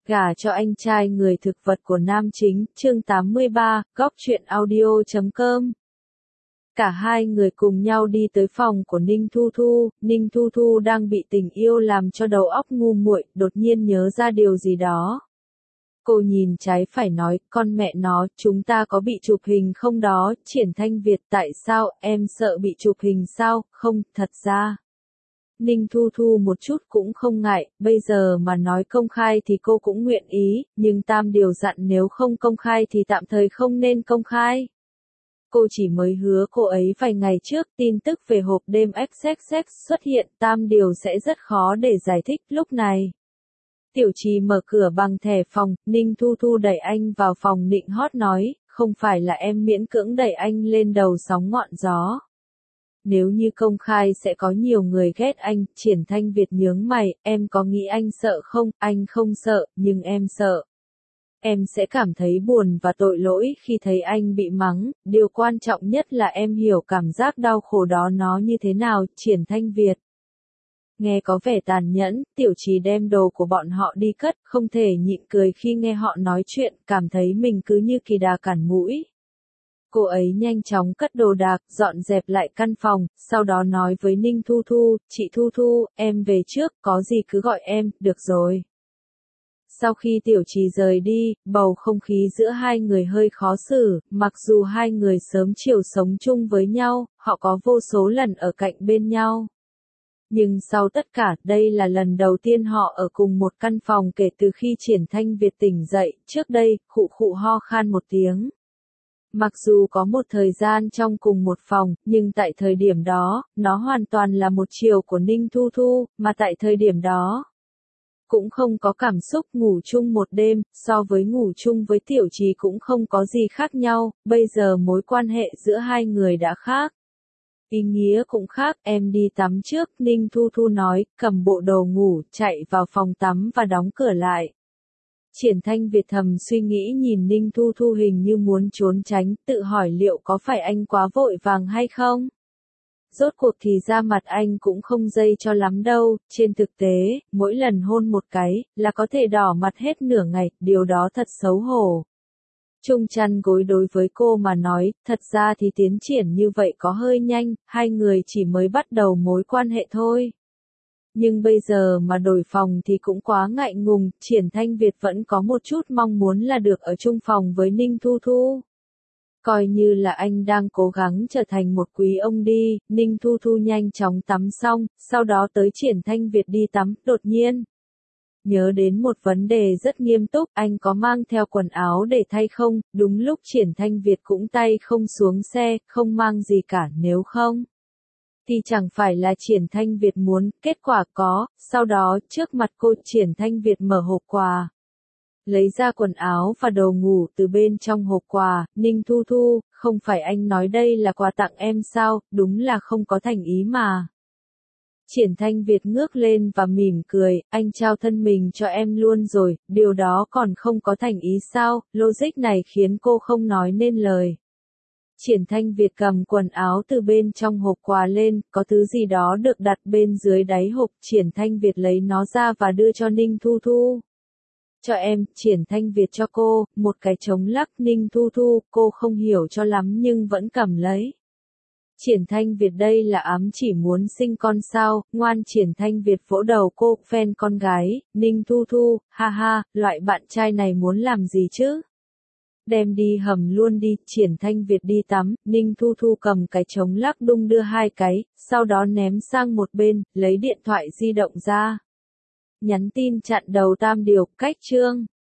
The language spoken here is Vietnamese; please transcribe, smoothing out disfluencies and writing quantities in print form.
Gả cho anh trai người thực vật của nam chính, chương 83, góc truyện audio.com. Cả hai người cùng nhau đi tới phòng của Ninh Thu Thu. Ninh Thu Thu đang bị tình yêu làm cho đầu óc ngu muội, đột nhiên nhớ ra điều gì đó. Cô nhìn trái phải nói, con mẹ nó, chúng ta có bị chụp hình không đó? Triển Thanh Việt, tại sao, em sợ bị chụp hình sao? Không, thật ra. Ninh Thu Thu một chút cũng không ngại, bây giờ mà nói công khai thì cô cũng nguyện ý, nhưng Tam điều dặn nếu không công khai thì tạm thời không nên công khai. Cô chỉ mới hứa cô ấy vài ngày trước, tin tức về hộp đêm XXX xuất hiện, Tam điều sẽ rất khó để giải thích lúc này. Tiểu Trì mở cửa bằng thẻ phòng, Ninh Thu Thu đẩy anh vào phòng nịnh hót nói, không phải là em miễn cưỡng đẩy anh lên đầu sóng ngọn gió. Nếu như công khai sẽ có nhiều người ghét anh. Triển Thanh Việt nhướng mày, em có nghĩ anh sợ không? Anh không sợ, nhưng em sợ. Em sẽ cảm thấy buồn và tội lỗi khi thấy anh bị mắng, điều quan trọng nhất là em hiểu cảm giác đau khổ đó nó như thế nào. Triển Thanh Việt nghe có vẻ tàn nhẫn, Tiểu Trì đem đồ của bọn họ đi cất, không thể nhịn cười khi nghe họ nói chuyện, cảm thấy mình cứ như kỳ đà cản mũi. Cô ấy nhanh chóng cất đồ đạc, dọn dẹp lại căn phòng, sau đó nói với Ninh Thu Thu, chị Thu Thu, em về trước, có gì cứ gọi em, được rồi. Sau khi Tiểu Trì rời đi, bầu không khí giữa hai người hơi khó xử, mặc dù hai người sớm chiều sống chung với nhau, họ có vô số lần ở cạnh bên nhau. Nhưng sau tất cả, đây là lần đầu tiên họ ở cùng một căn phòng kể từ khi Triển Thanh Việt tỉnh dậy, trước đây, khụ khụ ho khan một tiếng. Mặc dù có một thời gian trong cùng một phòng, nhưng tại thời điểm đó, nó hoàn toàn là một chiều của Ninh Thu Thu, mà tại thời điểm đó, cũng không có cảm xúc. Ngủ chung một đêm, so với ngủ chung với Tiểu Trì cũng không có gì khác nhau, bây giờ mối quan hệ giữa hai người đã khác. Ý nghĩa cũng khác, em đi tắm trước, Ninh Thu Thu nói, cầm bộ đồ ngủ, chạy vào phòng tắm và đóng cửa lại. Triển Thanh Việt thầm suy nghĩ nhìn Ninh Thu Thu hình như muốn trốn tránh, tự hỏi liệu có phải anh quá vội vàng hay không? Rốt cuộc thì da mặt anh cũng không dây cho lắm đâu, trên thực tế, mỗi lần hôn một cái, là có thể đỏ mặt hết nửa ngày, điều đó thật xấu hổ. Chung chăn gối đối với cô mà nói, thật ra thì tiến triển như vậy có hơi nhanh, hai người chỉ mới bắt đầu mối quan hệ thôi. Nhưng bây giờ mà đổi phòng thì cũng quá ngại ngùng, Triển Thanh Việt vẫn có một chút mong muốn là được ở chung phòng với Ninh Thu Thu. Coi như là anh đang cố gắng trở thành một quý ông đi. Ninh Thu Thu nhanh chóng tắm xong, sau đó tới Triển Thanh Việt đi tắm, đột nhiên nhớ đến một vấn đề rất nghiêm túc, anh có mang theo quần áo để thay không? Đúng lúc Triển Thanh Việt cũng tay không xuống xe, không mang gì cả, nếu không thì chẳng phải là Triển Thanh Việt muốn, kết quả có. Sau đó, trước mặt cô, Triển Thanh Việt mở hộp quà, lấy ra quần áo và đồ ngủ từ bên trong hộp quà. Ninh Thu Thu, không phải anh nói đây là quà tặng em sao? Đúng là không có thành ý mà. Triển Thanh Việt ngước lên và mỉm cười, anh trao thân mình cho em luôn rồi, điều đó còn không có thành ý sao? Logic này khiến cô không nói nên lời. Triển Thanh Việt cầm quần áo từ bên trong hộp quà lên, có thứ gì đó được đặt bên dưới đáy hộp, Triển Thanh Việt lấy nó ra và đưa cho Ninh Thu Thu. Cho em, Triển Thanh Việt cho cô, một cái chống lắc. Ninh Thu Thu, cô không hiểu cho lắm nhưng vẫn cầm lấy. Triển Thanh Việt đây là ám chỉ muốn sinh con sao? Ngoan. Triển Thanh Việt vỗ đầu cô, phen con gái. Ninh Thu Thu, ha ha, loại bạn trai này muốn làm gì chứ? Đem đi hầm luôn đi. Triển Thanh Việt đi tắm, Ninh Thu Thu cầm cái chống lắc đung đưa hai cái, sau đó ném sang một bên, lấy điện thoại di động ra. Nhắn tin chặn đầu Tam điều, cách chương.